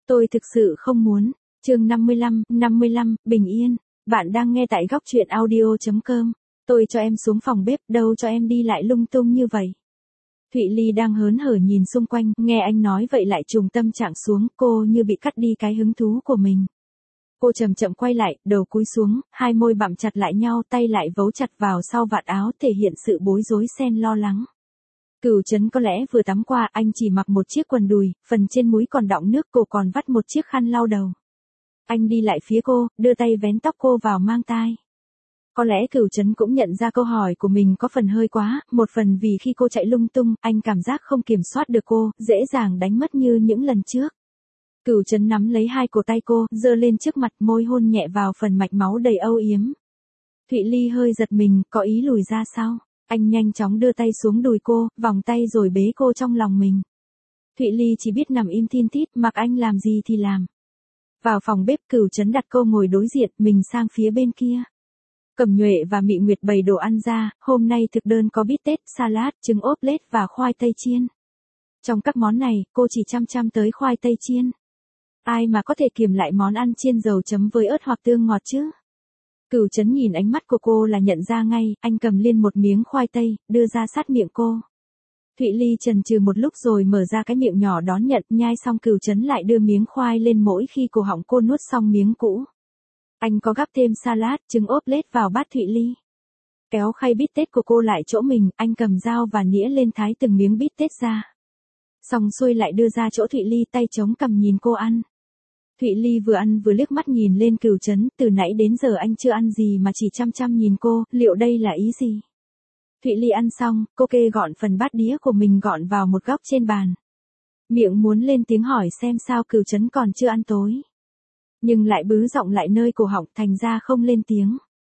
Tôi thực sự không muốn. Chương 55, bình yên. Bạn đang nghe tại góc truyện audio.com. Tôi cho em xuống phòng bếp, đâu cho em đi lại lung tung như vậy. Thụy Ly đang hớn hở nhìn xung quanh, nghe anh nói vậy lại trùng tâm trạng xuống, cô như bị cắt đi cái hứng thú của mình. Cô chậm chậm quay lại, đầu cúi xuống, hai môi bặm chặt lại nhau, tay lại vấu chặt vào sau vạt áo, thể hiện sự bối rối xen lo lắng. Cửu Trấn có lẽ vừa tắm qua, anh chỉ mặc một chiếc quần đùi, phần trên múi còn đọng nước, cô còn vắt một chiếc khăn lau đầu. Anh đi lại phía cô, đưa tay vén tóc cô vào mang tai. Có lẽ Cửu Trấn cũng nhận ra câu hỏi của mình có phần hơi quá, một phần vì khi cô chạy lung tung, anh cảm giác không kiểm soát được cô, dễ dàng đánh mất như những lần trước. Cửu Trấn nắm lấy hai cổ tay cô, giơ lên trước mặt, môi hôn nhẹ vào phần mạch máu đầy âu yếm. Thụy Ly hơi giật mình, có ý lùi ra sau. Anh nhanh chóng đưa tay xuống đùi cô, vòng tay rồi bế cô trong lòng mình. Thụy Ly chỉ biết nằm im thin thít, mặc anh làm gì thì làm. Vào phòng bếp, Cửu Trấn đặt cô ngồi đối diện, mình sang phía bên kia. Cẩm Nhuệ và Mị Nguyệt bày đồ ăn ra, hôm nay thực đơn có bít tết, salad, trứng ốp lết và khoai tây chiên. Trong các món này, cô chỉ chăm tới khoai tây chiên. Ai mà có thể kiềm lại món ăn chiên dầu chấm với ớt hoặc tương ngọt chứ? Cửu Trấn nhìn ánh mắt của cô là nhận ra ngay, anh cầm lên một miếng khoai tây, đưa ra sát miệng cô. Thụy Ly chần chừ một lúc rồi mở ra cái miệng nhỏ đón nhận, nhai xong Cửu Trấn lại đưa miếng khoai lên mỗi khi cổ họng cô nuốt xong miếng cũ. Anh có gắp thêm salad, trứng ốp lết vào bát Thụy Ly. Kéo khay bít tết của cô lại chỗ mình, anh cầm dao và nĩa lên thái từng miếng bít tết ra. Xong xuôi lại đưa ra chỗ Thụy Ly, tay chống cằm nhìn cô ăn. Thụy Ly vừa ăn vừa liếc mắt nhìn lên Cửu Trấn, từ nãy đến giờ anh chưa ăn gì mà chỉ chăm nhìn cô, liệu đây là ý gì? Thụy Ly ăn xong, cô kê gọn phần bát đĩa của mình gọn vào một góc trên bàn. Miệng muốn lên tiếng hỏi xem sao Cửu Trấn còn chưa ăn tối. Nhưng lại bứ giọng lại nơi cổ họng, thành ra không lên tiếng.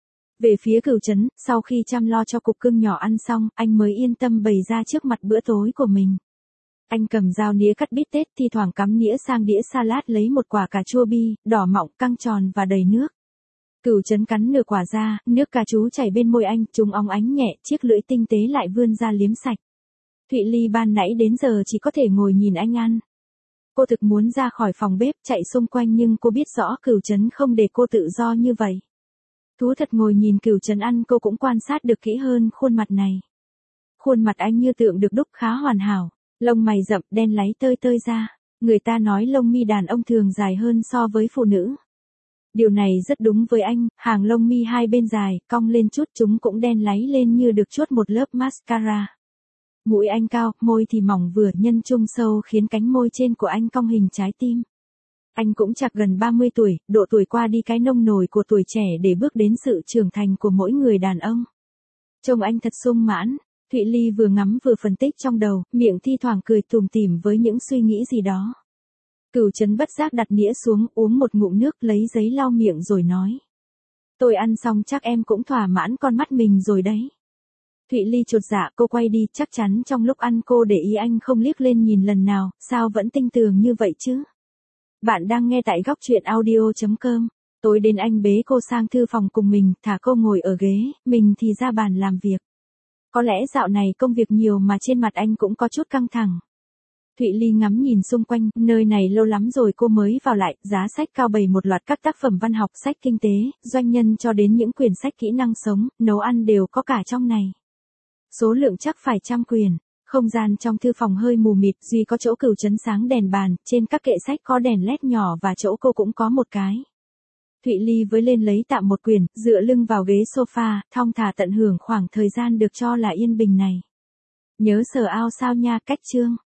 Về phía Cửu Trấn, sau khi chăm lo cho cục cưng nhỏ ăn xong, anh mới yên tâm bày ra trước mặt bữa tối của mình. Anh cầm dao nĩa cắt bít tết, thi thoảng cắm nĩa sang đĩa salad, lấy một quả cà chua bi, đỏ mọng, căng tròn và đầy nước. Cửu Trấn cắn nửa quả ra, nước cà chú chảy bên môi anh, chúng óng ánh nhẹ, chiếc lưỡi tinh tế lại vươn ra liếm sạch. Thụy Ly ban nãy đến giờ chỉ có thể ngồi nhìn anh ăn. Cô thực muốn ra khỏi phòng bếp, chạy xung quanh nhưng cô biết rõ Cửu Trấn không để cô tự do như vậy. Thú thật ngồi nhìn Cửu Trấn ăn, cô cũng quan sát được kỹ hơn khuôn mặt này. Khuôn mặt anh như tượng được đúc khá hoàn hảo. Lông mày rậm, đen láy tơi ra. Người ta nói lông mi đàn ông thường dài hơn so với phụ nữ. Điều này rất đúng với anh, hàng lông mi hai bên dài, cong lên chút, chúng cũng đen láy lên như được chuốt một lớp mascara. Mũi anh cao, môi thì mỏng vừa, nhân trung sâu khiến cánh môi trên của anh cong hình trái tim. Anh cũng chạc gần 30 tuổi, độ tuổi qua đi cái nông nổi của tuổi trẻ để bước đến sự trưởng thành của mỗi người đàn ông. Trông anh thật sung mãn. Thụy Ly vừa ngắm vừa phân tích trong đầu, miệng thi thoảng cười tủm tỉm với những suy nghĩ gì đó. Cửu Trấn bất giác đặt đĩa xuống, uống một ngụm nước, lấy giấy lau miệng rồi nói. Tôi ăn xong chắc em cũng thỏa mãn con mắt mình rồi đấy. Thụy Ly chột dạ, cô quay đi, chắc chắn trong lúc ăn cô để ý anh không liếc lên nhìn lần nào, sao vẫn tinh tường như vậy chứ? Bạn đang nghe tại góc truyện audio.com. Tối đến anh bế cô sang thư phòng cùng mình, thả cô ngồi ở ghế, mình thì ra bàn làm việc. Có lẽ dạo này công việc nhiều mà trên mặt anh cũng có chút căng thẳng. Thụy Ly ngắm nhìn xung quanh, nơi này lâu lắm rồi cô mới vào lại, giá sách cao bày một loạt các tác phẩm văn học, sách kinh tế, doanh nhân cho đến những quyển sách kỹ năng sống, nấu ăn đều có cả trong này. Số lượng chắc phải 100 quyển. Không gian trong thư phòng hơi mù mịt, duy có chỗ Cửu Trấn sáng đèn bàn, trên các kệ sách có đèn led nhỏ và chỗ cô cũng có một cái. Thụy Ly với lên lấy tạm một quyển, dựa lưng vào ghế sofa, thong thả tận hưởng khoảng thời gian được cho là yên bình này. Nhớ sở ao sao nha, cách chương.